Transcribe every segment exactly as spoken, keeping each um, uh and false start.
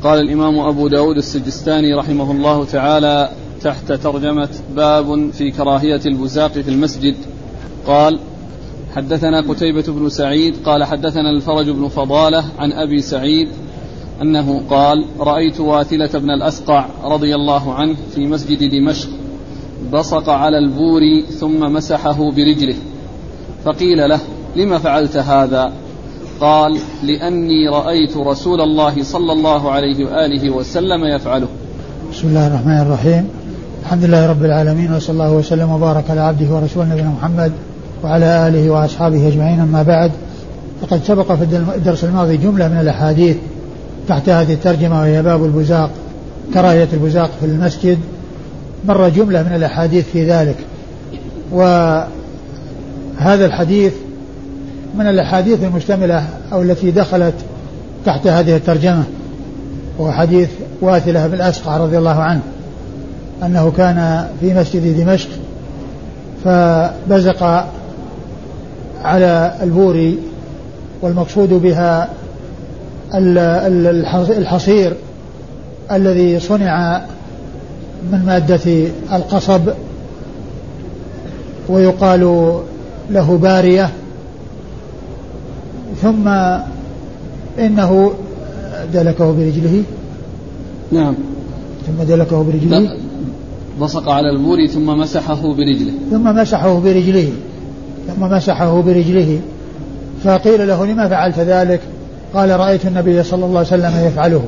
قال الإمام أبو داود السجستاني رحمه الله تعالى تحت ترجمة باب في كراهية البزاق في المسجد قال: حدثنا قتيبة بن سعيد قال حدثنا الفرج بن فضالة عن أبي سعيد أنه قال: رأيت واثلة بن الأسقع رضي الله عنه في مسجد دمشق بصق على البور ثم مسحه برجله، فقيل له: لم فعلت هذا؟ قال: لأني رأيت رسول الله صلى الله عليه وآله وسلم يفعله. بسم الله الرحمن الرحيم. الحمد لله رب العالمين، وصلى الله وسلم وبارك على عبده ورسوله نبينا محمد وعلى آله وأصحابه أجمعين. أما بعد، فقد سبق في الدرس الماضي جملة من الأحاديث تحت هذه الترجمة، وهي باب البزاق، كراهية البزاق في المسجد. مر جملة من الأحاديث في ذلك، وهذا الحديث من الأحاديث المشتملة أو التي دخلت تحت هذه الترجمة، وهو حديث واثلة بن الأسقع رضي الله عنه أنه كان في مسجد دمشق فبزق على البور، والمقصود بها الحصير الذي صنع من مادة القصب، ويقال له بارية. ثم إنه دلكه برجله. نعم. ثم دلكه برجله، بصق على البور ثم مسحه برجله ثم مسحه برجله ثم مسحه برجله فقيل له: لما فعلت ذلك؟ قال: رأيت النبي صلى الله عليه وسلم يفعله.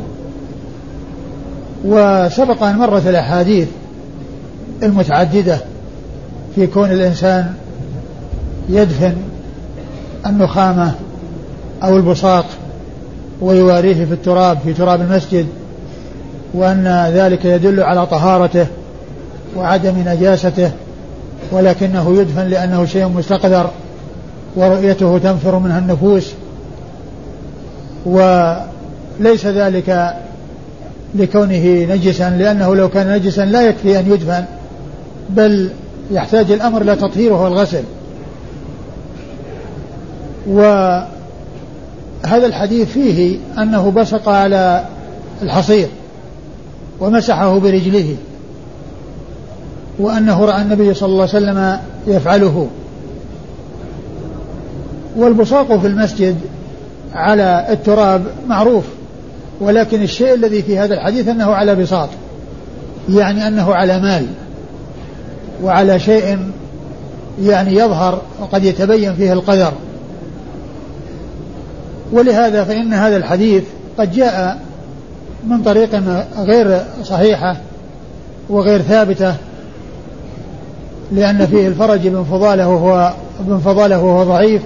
وسبق أن مرت الأحاديث المتعددة في كون الإنسان يدفن النخامة أو البصاق ويواريه في التراب في تراب المسجد، وأن ذلك يدل على طهارته وعدم نجاسته، ولكنه يدفن لأنه شيء مستقذر ورؤيته تنفر منها النفوس، وليس ذلك لكونه نجسا، لأنه لو كان نجسا لا يكفي أن يدفن، بل يحتاج الأمر إلى تطهيره والغسل. وهذا الحديث فيه أنه بصق على الحصير ومسحه برجله، وأنه رأى النبي صلى الله عليه وسلم يفعله. والبصاق في المسجد على التراب معروف، ولكن الشيء الذي في هذا الحديث أنه على بساط، يعني أنه على مال وعلى شيء يعني يظهر وقد يتبين فيه القدر. ولهذا فإن هذا الحديث قد جاء من طريق غير صحيحة وغير ثابتة، لأن فيه الفرج بن فضالة وهو ابن فضالة وهو ضعيف،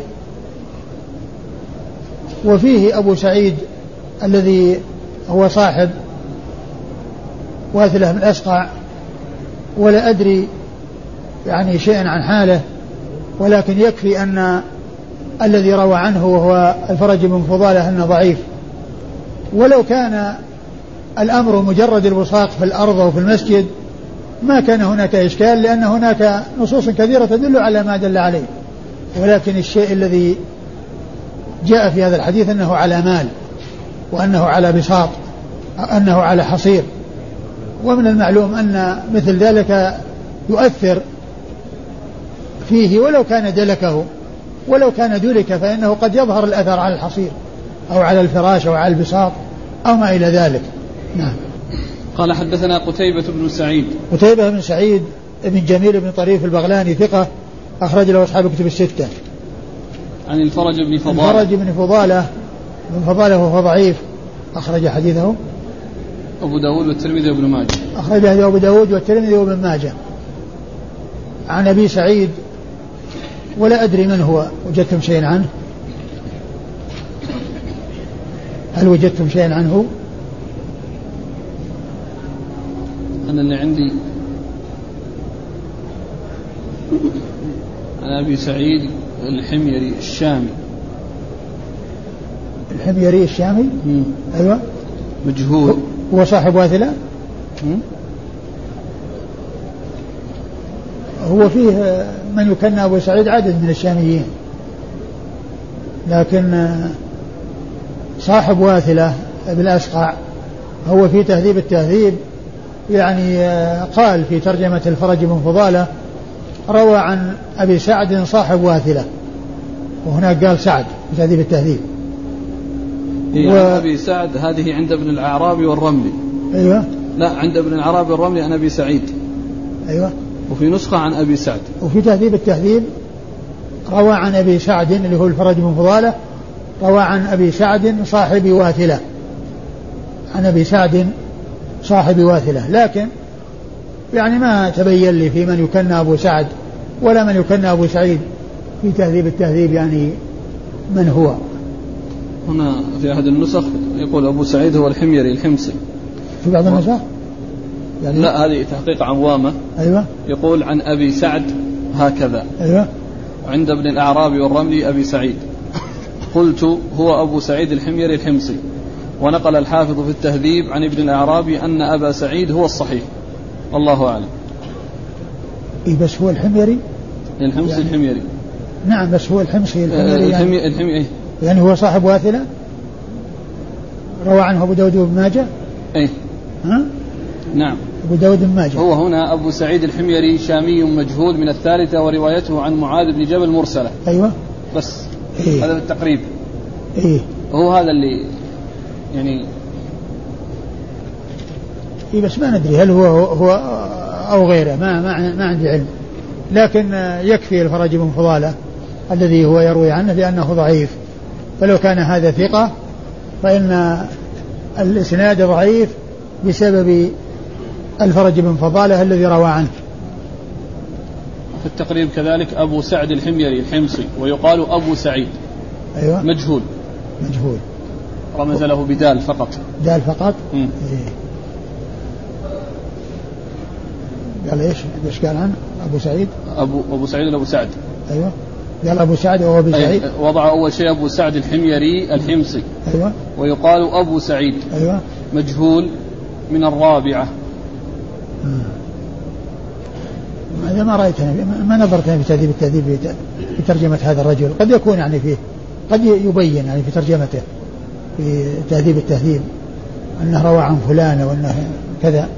وفيه أبو سعيد الذي هو صاحب واثلة بن الأسقع، ولا أدري يعني شيئا عن حاله، ولكن يكفي أن الذي روى عنه وهو الفرج بن فضالة أنه ضعيف. ولو كان الأمر مجرد البصاق في الأرض أو في المسجد ما كان هناك إشكال، لأن هناك نصوص كثيرة تدل على ما دل عليه، ولكن الشيء الذي جاء في هذا الحديث أنه على مال، وأنه على بساط، أنه على حصير. ومن المعلوم أن مثل ذلك يؤثر فيه ولو كان دلكه، ولو كان دلك فإنه قد يظهر الأثر على الحصير أو على الفراش أو على البساط أو ما إلى ذلك. نعم. قال: حدثنا قتيبة بن سعيد. قتيبة بن سعيد بن جميل بن طريف البغلاني ثقة، أخرج له أصحاب الكتب الستة. عن الفرج بن فضالة. الفرج بن فضالة بن فضالة وهو ضعيف، أخرج حديثه أبو داود والترمذي وابن ماجه. أخرجه أبو داود والترمذي وابن ماجه. عن أبي سعيد ولا أدري من هو، وجدتم شيئا عنه؟ هل وجدتم شيئا عنه؟ أنا اللي عندي عن أبي سعيد الحميري الشامي. الحميري الشامي؟ مم. أيوة. مجهول. هو صاحب واثلة؟ مم. هو فيه من يكنى أبو سعيد عدد من الشاميين، لكن صاحب واثلة بن الأسقع هو في تهذيب التهذيب يعني قال في ترجمة الفرج بن فضالة روى عن أبي سعد صاحب واثلة، وهناك قال سعد في تهذيب التهذيب. و... أبي سعد هذه عند ابن الأعرابي والرملي. أيوة. لا، عند ابن الأعرابي والرملي عن أبي سعيد. أيوة. وفي نسخة عن أبي سعد. وفي تهذيب التهذيب روى عن أبي سعد اللي هو الفرج بن فضالة، روى عن أبي سعد صاحب واثلة، عن أبي سعد صاحب واثلة، لكن يعني ما تبين لي في من يكنى أبو سعد ولا من يكنى أبو سعيد في تهذيب التهذيب يعني من هو. هنا في أحد النسخ يقول أبو سعيد هو الحميري الحمصي في بعض النسخ يعني. لا، هذه تحقيق عوامة. أيوة. يقول عن أبي سعد هكذا. أيوة. عند ابن الأعرابي والرملي أبي سعيد. قلت هو أبو سعيد الحميري الحمصي. ونقل الحافظ في التهذيب عن ابن الأعرابي أن أبا سعيد هو الصحيح، الله أعلم. إيه بس هو الحميري الحمصي يعني الحميري. نعم بس هو الحمصي الحميري آه يعني, الحمي... إيه؟ يعني هو صاحب واثلة روى عنه أبو داود بن ماجه. إيه. ها؟ نعم أبو داود بن ماجه. هو هنا أبو سعيد الحميري شامي مجهول من الثالثة، وروايته عن معاذ بن جبل مرسلة. أيوة. بس إيه؟ هذا بالتقريب. إيه؟ هو هذا اللي يعني إيه بس ما ندري هل هو هو أو غيره، ما ما ما عندي علم، لكن يكفي الفرج بن فضالة الذي هو يروي عنه لأنه ضعيف، فلو كان هذا ثقة فإن الإسناد ضعيف بسبب الفرج بن فضالة الذي روى عنه. في التقريب كذلك أبو سعد الحميري الحمصي، ويقال أبو سعيد. أيوة. مجهول. مجهول. رمز له بدال فقط. دال فقط. إيه. قال ايش؟ ايش قال عنه؟ ابو سعيد؟ ابو ابو سعيد ولا ابو سعد؟ ايوه. قال ابو سعد او ابو سعيد؟ أيوة. وضع اول شيء ابو سعد الحميري الحمصي. ايوه. ويقال ابو سعيد. ايوه. مجهول من الرابعه. هذا ما رايتها، ما نظرت في تهذيب التهذيب في ترجمه هذا الرجل، قد يكون يعني فيه، قد يبين يعني في ترجمته في تهذيب التهذيب انه روى عن فلان وانه كذا.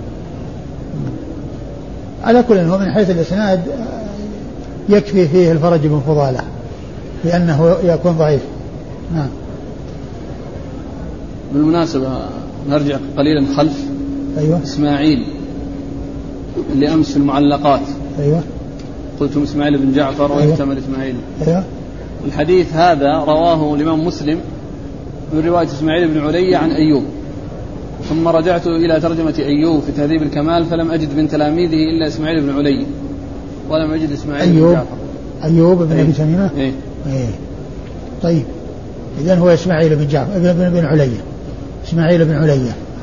على كل هو من حيث الإسناد يكفي فيه الفرج بن فضالة لأنه يكون ضعيف. نعم. بالمناسبة نرجع قليلا خلف. أيوة. إسماعيل اللي أمس في المعلقات. أيوة. قلتم إسماعيل بن جعفر. أيوة. ويحتمل إسماعيل. أيوة. الحديث هذا رواه الإمام مسلم من رواية إسماعيل بن علي عن أيوب، ثم رجعت إلى ترجمة أيوب في تهذيب الكمال فلم أجد من تلاميذه إلا إسماعيل بن علي، ولم أجد إسماعيل أيوب. بن جعفر. أيوب بن أبي تميمة. إيه. إيه. طيب إذن هو إسماعيل بن جعفر بن بن علي، إسماعيل بن علي.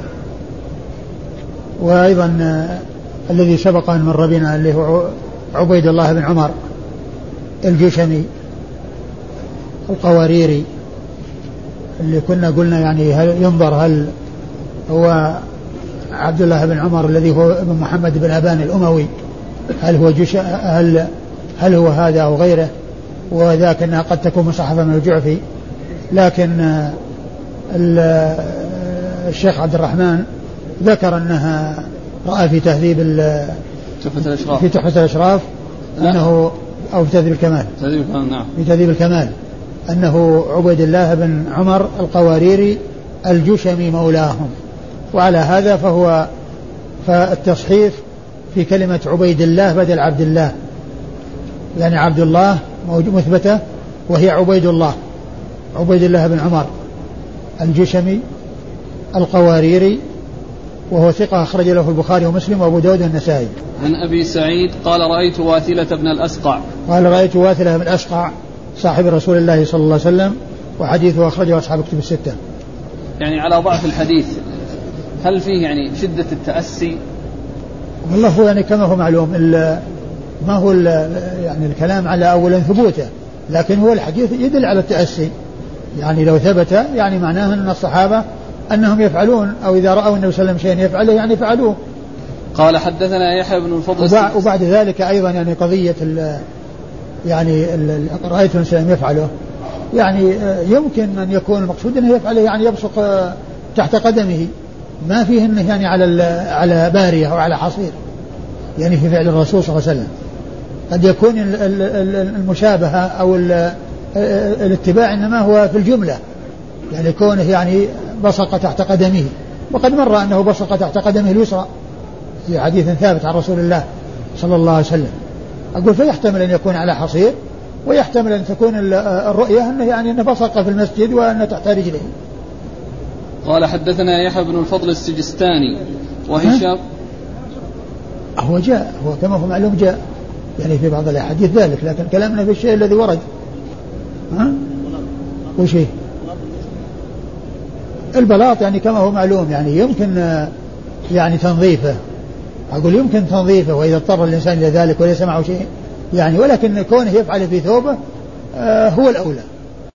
وأيضا الذي سبق من ربنا اللي هو عبيد الله بن عمر الجشمي القواريري، اللي كنا قلنا يعني هل ينظر هل هو عبد الله بن عمر الذي هو ابن محمد بن أبان الأموي، هل هو جش هل هل هو هذا أو غيره، وذاك أنها قد تكون مصحفة من الجعفي. لكن الشيخ عبد الرحمن ذكر أنها رأى في تهذيب تحفة الأشراف في تحفة الأشراف أنه أو في تهذيب الكمال تهذيب الكمال نعم في تهذيب الكمال أنه عبيد الله بن عمر القواريري الجشمي مولاهم. وعلى هذا فهو فالتصحيف في كلمة عبيد الله بدل عبد الله، يعني عبد الله مثبتة وهي عبيد الله، عبيد الله بن عمر الجشمي القواريري، وهو ثقة أخرج له البخاري ومسلم وأبو داود والنسائي. عن أبي سعيد قال رأيت واثلة بن الأسقع قال رأيت واثلة بن الأسقع صاحب رسول الله صلى الله عليه وسلم، وحديثه أخرجه أصحاب كتب الستة. يعني على ضعف الحديث هل فيه يعني شدة التأسي؟ والله هو يعني كما هو معلوم ما هو يعني الكلام على أولا ثبوته، لكن هو الحديث يدل على التأسي، يعني لو ثبت يعني معناه أن الصحابة أنهم يفعلون أو إذا رأوا النبي صلى الله عليه وسلم شيئا يفعله يعني فعلوه. قال حدثنا يحيى بن الفضل وبعد, وبعد ذلك أيضا يعني قضية ال يعني رأيت الإنسان يفعله، يعني يمكن أن يكون المقصود أنه يفعله يعني يبصق تحت قدمه، ما فيه انه يعني على على بارية او على حصير يعني في فعل الرسول صلى الله عليه وسلم. قد يكون المشابهة او الاتباع انما هو في الجملة، يعني كونه يعني بصق تحت قدمه، وقد مر انه بصق تحت قدمه اليسرى في حديث ثابت عن رسول الله صلى الله عليه وسلم. أقول فيحتمل أن يكون على حصير، ويحتمل أن تكون الرؤية أنه يعني أنه بصق في المسجد وأنه تحت رجله. قال حدثنا يحيى بن الفضل السجستاني وهشام. هو جاء هو كما هو معلوم جاء يعني في بعض الأحاديث ذلك، لكن كلامنا في الشيء الذي ورد. ها وشي البلاط يعني كما هو معلوم يعني يمكن يعني تنظيفه، أقول يمكن تنظيفه وإذا اضطر الإنسان إلى ذلك وليس معه شيء يعني، ولكن كونه يفعل في ثوبه آه هو الأولى.